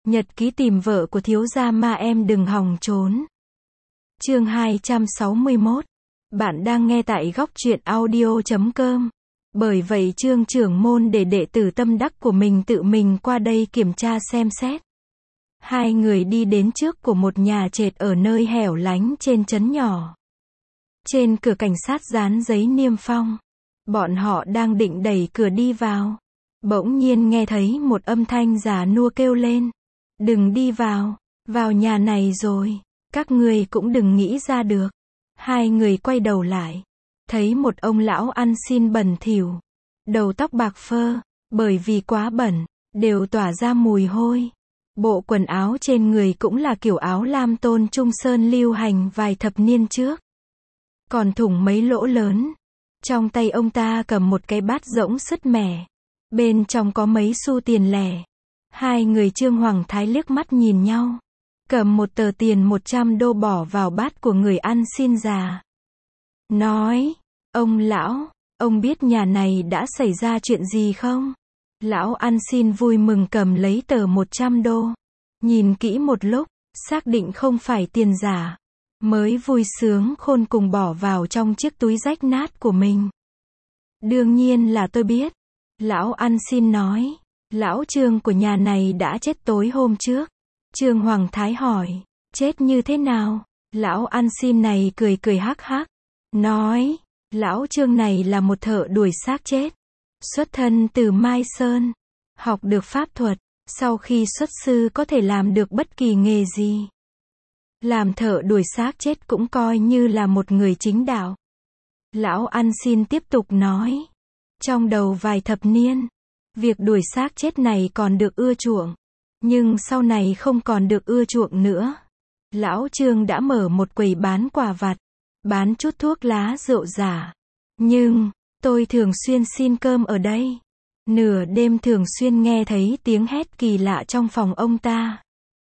Nhật ký tìm vợ của thiếu gia ma em đừng hòng trốn. Chương 261. Bạn đang nghe tại góc truyện audio.com. Bởi vậy Trương trưởng môn để đệ tử tâm đắc của mình tự mình qua đây kiểm tra xem xét. Hai người đi đến trước của một nhà trệt ở nơi hẻo lánh trên trấn nhỏ. Trên cửa cảnh sát dán giấy niêm phong. Bọn họ đang định đẩy cửa đi vào. Bỗng nhiên nghe thấy một âm thanh già nua kêu lên. Đừng đi vào, vào nhà này rồi, các người cũng đừng nghĩ ra được. Hai người quay đầu lại, thấy một ông lão ăn xin bẩn thỉu, đầu tóc bạc phơ, bởi vì quá bẩn, đều tỏa ra mùi hôi. Bộ quần áo trên người cũng là kiểu áo lam Tôn Trung Sơn lưu hành vài thập niên trước. Còn thủng mấy lỗ lớn. Trong tay ông ta cầm một cái bát rỗng sứt mẻ. Bên trong có mấy xu tiền lẻ. Hai người Trương Hoàng Thái liếc mắt nhìn nhau. Cầm một tờ tiền 100 đô bỏ vào bát của người ăn xin già. Nói, ông lão, ông biết nhà này đã xảy ra chuyện gì không? Lão ăn xin vui mừng cầm lấy tờ 100 đô. Nhìn kỹ một lúc, xác định không phải tiền giả. Mới vui sướng khôn cùng bỏ vào trong chiếc túi rách nát của mình. Đương nhiên là tôi biết. Lão ăn xin nói. Lão Trương của nhà này đã chết tối hôm trước. Trương Hoàng Thái hỏi, chết như thế nào? Lão ăn xin này cười cười hắc hắc. Nói, lão Trương này là một thợ đuổi xác chết. Xuất thân từ Mai Sơn. Học được pháp thuật. Sau khi xuất sư có thể làm được bất kỳ nghề gì. Làm thợ đuổi xác chết cũng coi như là một người chính đạo. Lão ăn xin tiếp tục nói. Trong đầu vài thập niên, việc đuổi xác chết này còn được ưa chuộng. Nhưng sau này không còn được ưa chuộng nữa. Lão Trương đã mở một quầy bán quà vặt. Bán chút thuốc lá rượu giả. Nhưng, tôi thường xuyên xin cơm ở đây. Nửa đêm thường xuyên nghe thấy tiếng hét kỳ lạ trong phòng ông ta.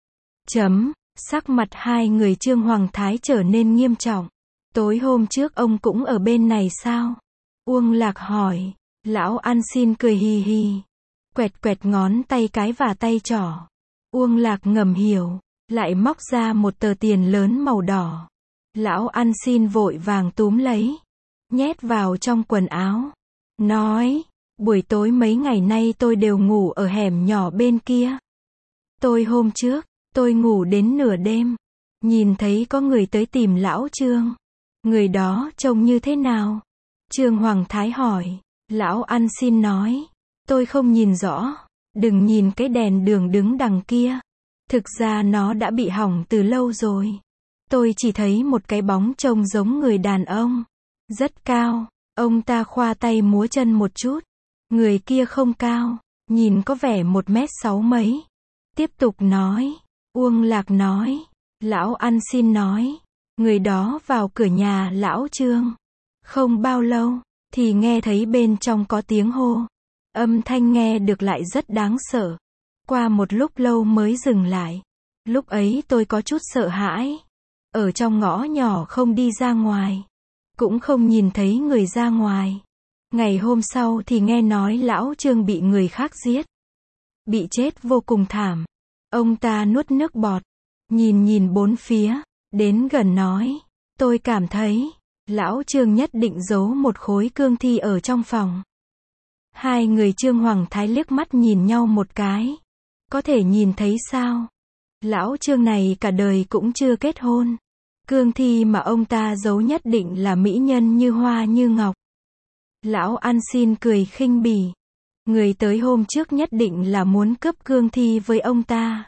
Sắc mặt hai người Trương Hoàng Thái trở nên nghiêm trọng. Tối hôm trước ông cũng ở bên này sao? Uông Lạc hỏi. Lão ăn xin cười hì hì. Quẹt quẹt ngón tay cái và tay trỏ. Uông Lạc ngầm hiểu. Lại móc ra một tờ tiền lớn màu đỏ. Lão ăn xin vội vàng túm lấy. Nhét vào trong quần áo. Nói. Buổi tối mấy ngày nay tôi đều ngủ ở hẻm nhỏ bên kia. Hôm trước, tôi ngủ đến nửa đêm. Nhìn thấy có người tới tìm lão Trương. Người đó trông như thế nào? Trương Hoàng Thái hỏi. Lão ăn xin nói. Tôi không nhìn rõ. Đừng nhìn cái đèn đường đứng đằng kia. Thực ra nó đã bị hỏng từ lâu rồi. Tôi chỉ thấy một cái bóng trông giống người đàn ông. Rất cao. Ông ta khoa tay múa chân một chút. Người kia không cao. Nhìn có vẻ 1m6 mấy. Tiếp tục nói. Uông Lạc nói. Lão ăn xin nói. Người đó vào cửa nhà lão Trương. Không bao lâu, thì nghe thấy bên trong có tiếng hô. Âm thanh nghe được lại rất đáng sợ. Qua một lúc lâu mới dừng lại. Lúc ấy tôi có chút sợ hãi. Ở trong ngõ nhỏ không đi ra ngoài. Cũng không nhìn thấy người ra ngoài. Ngày hôm sau thì nghe nói lão Trương bị người khác giết. Bị chết vô cùng thảm. Ông ta nuốt nước bọt. Nhìn bốn phía. Đến gần nói. Tôi cảm thấy. Lão Trương nhất định giấu một khối cương thi ở trong phòng. Hai người Trương Hoàng Thái liếc mắt nhìn nhau một cái. Có thể nhìn thấy sao? Lão Trương này cả đời cũng chưa kết hôn. Cương thi mà ông ta giấu nhất định là mỹ nhân như hoa như ngọc. Lão ăn xin cười khinh bỉ. Người tới hôm trước nhất định là muốn cướp cương thi với ông ta.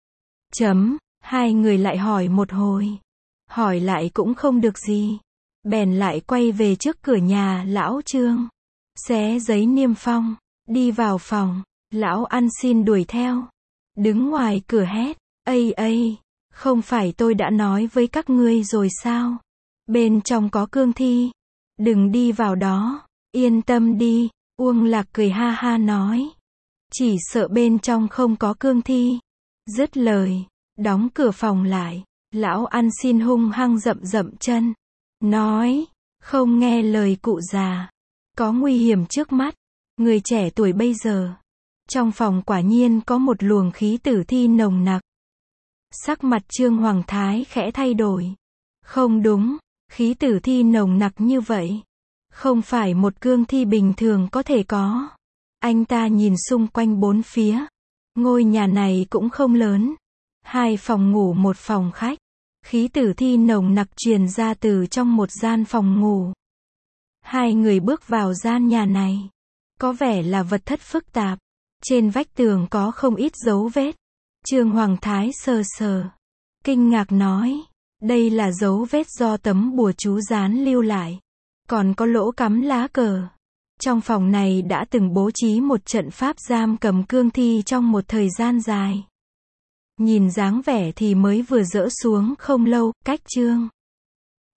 Hai người lại hỏi một hồi. Hỏi lại cũng không được gì. Bèn lại quay về trước cửa nhà lão Trương. Xé giấy niêm phong. Đi vào phòng. Lão ăn xin đuổi theo. Đứng ngoài cửa hét. Ây, không phải tôi đã nói với các ngươi rồi sao? Bên trong có cương thi. Đừng đi vào đó. Yên tâm đi. Uông Lạc cười ha ha nói. Chỉ sợ bên trong không có cương thi. Dứt lời. Đóng cửa phòng lại. Lão ăn xin hung hăng dậm chân. Nói. Không nghe lời cụ già. Có nguy hiểm trước mắt. Người trẻ tuổi bây giờ. Trong phòng quả nhiên có một luồng khí tử thi nồng nặc. Sắc mặt Trương Hoàng Thái khẽ thay đổi. Không đúng, khí tử thi nồng nặc như vậy. Không phải một cương thi bình thường có thể có. Anh ta nhìn xung quanh bốn phía. Ngôi nhà này cũng không lớn. 2 phòng ngủ một phòng khách. Khí tử thi nồng nặc truyền ra từ trong một gian phòng ngủ. 2 người bước vào gian nhà này. Có vẻ là vật thất phức tạp. Trên vách tường có không ít dấu vết. Trương Hoàng Thái sờ sờ. Kinh ngạc nói. Đây là dấu vết do tấm bùa chú dán lưu lại. Còn có lỗ cắm lá cờ. Trong phòng này đã từng bố trí một trận pháp giam cầm cương thi trong một thời gian dài. Nhìn dáng vẻ thì mới vừa dỡ xuống không lâu, cách Trương